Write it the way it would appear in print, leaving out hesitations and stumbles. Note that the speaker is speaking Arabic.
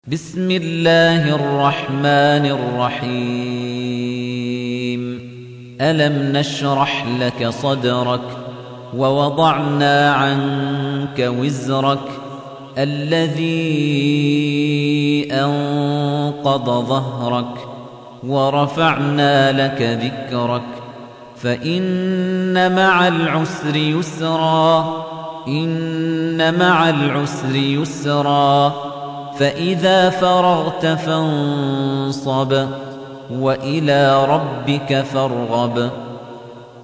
بسم الله الرحمن الرحيم ألم نشرح لك صدرك ووضعنا عنك وزرك الذي أنقض ظهرك ورفعنا لك ذكرك فإن مع العسر يسرا إن مع العسر يسرا فإذا فرغت فانصب وإلى ربك فارغب